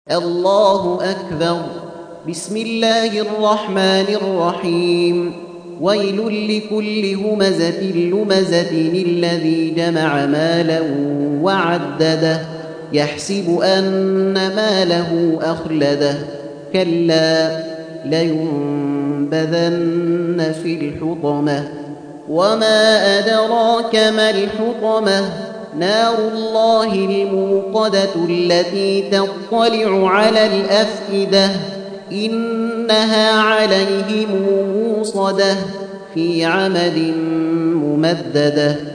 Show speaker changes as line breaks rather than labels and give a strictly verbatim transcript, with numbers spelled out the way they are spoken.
الله أكبر. بسم الله الرحمن الرحيم. ويل لكل همزة لمزة الذي جمع مالا وعدده يحسب أن ماله أخلده كلا لينبذن في الحطمة وما أدراك ما الحطمة نار الله الموقدة التي تطلع على الأفئدة إنها عليهم موصدة في عمد ممددة.